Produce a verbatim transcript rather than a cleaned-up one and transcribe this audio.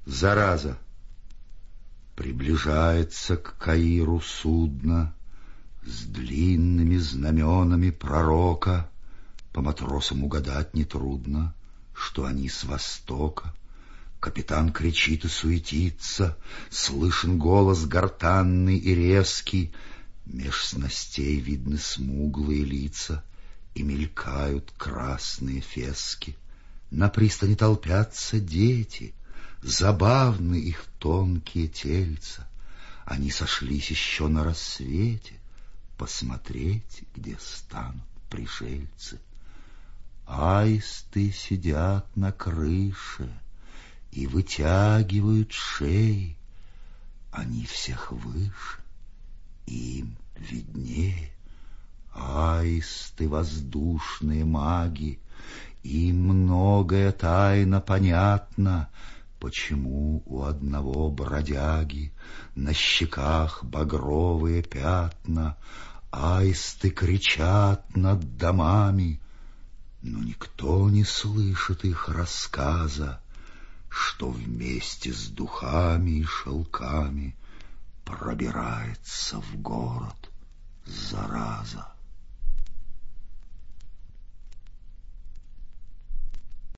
Зараза. Приближается к Каиру судно с длинными знаменами пророка. По матросам угадать нетрудно, что они с востока. Капитан кричит и суетится, слышен голос гортанный и резкий. Меж снастей видны смуглые лица, и мелькают красные фески. На пристани толпятся дети, забавны их тонкие тельца. Они сошлись еще на рассвете посмотреть, где станут пришельцы. Аисты сидят на крыше и вытягивают шеи. Они всех выше, им виднее. Аисты — воздушные маги, им многое тайно понятно. Почему у одного бродяги на щеках багровые пятна? Аисты кричат над домами, но никто не слышит их рассказа, что вместе с духами и шелками пробирается в город зараза.